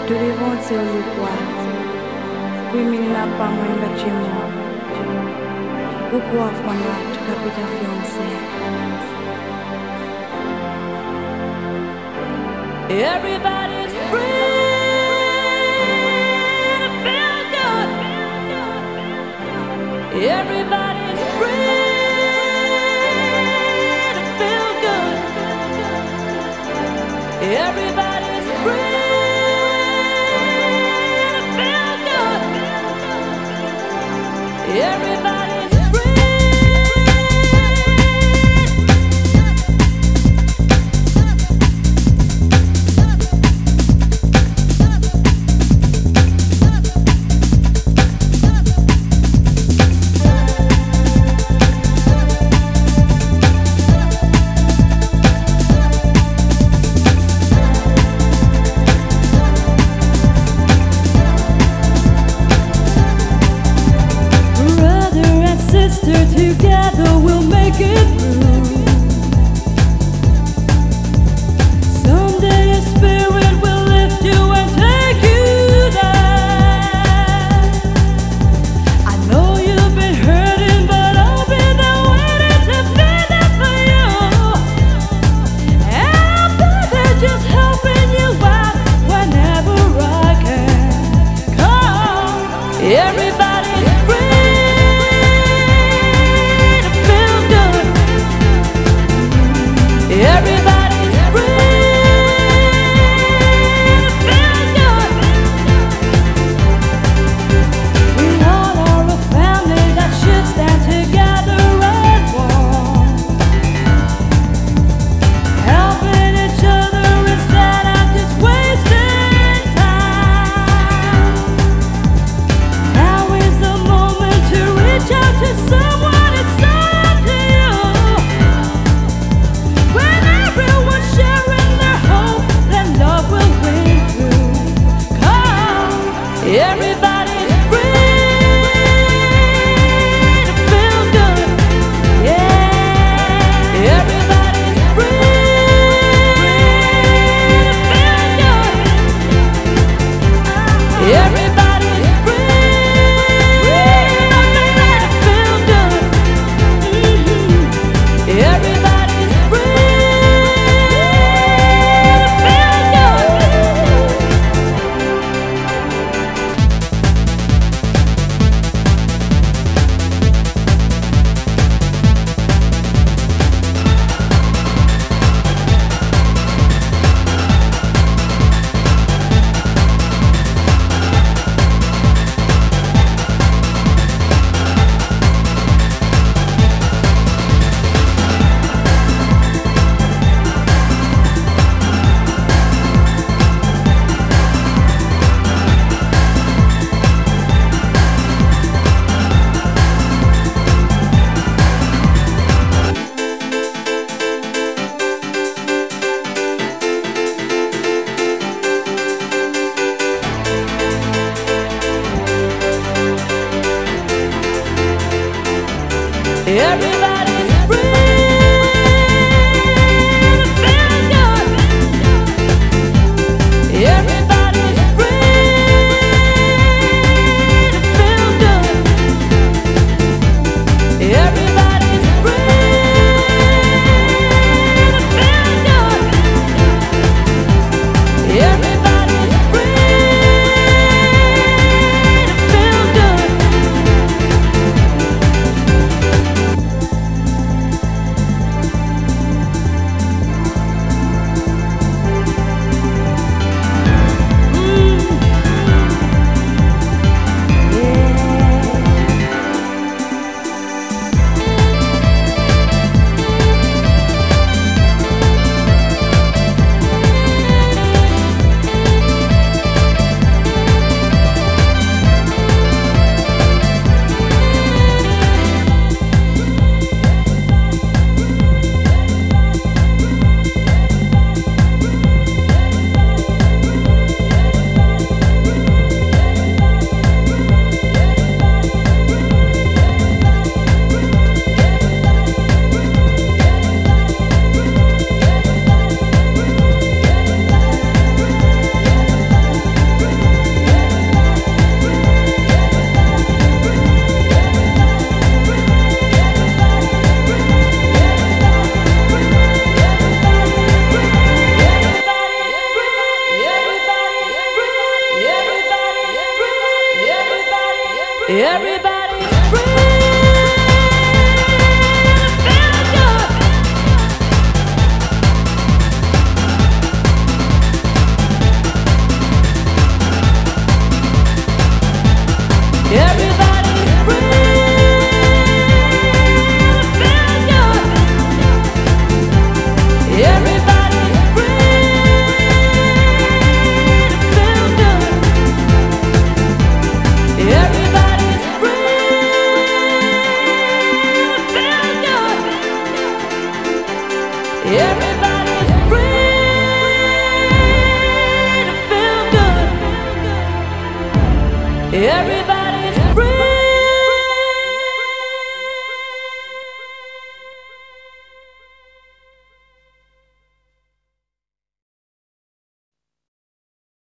Delivrance ulikuwa kuimini na pamwenga chimo ukuwafwana tukapita fiance. Everybody's free to feel good. Everybody's free to feel good. Everybody's free to feel good. Everybody's together we'll make it through. Someday your spirit will lift you and take you down. I know you've been hurting, but I'll be there waiting to be there for you. And I'll be there just helping you out whenever I can. Come, everybody's free. Everybody's free to feel good. We all are a family that should stand together as one, helping each other instead of just wasting time. Now is the moment to reach out to someone. It's up to you. When everyone's sharing their hope, then love will win through. Come, everybody's free to feel good. Yeah, everybody's free to feel good. Everybody's free to feel good. Everybody's free. Everybody's free to feel good. Everybody's free to feel good. Everybody's free to feel good. Everybody's free to feel good. Everybody's free to feel good. Everybody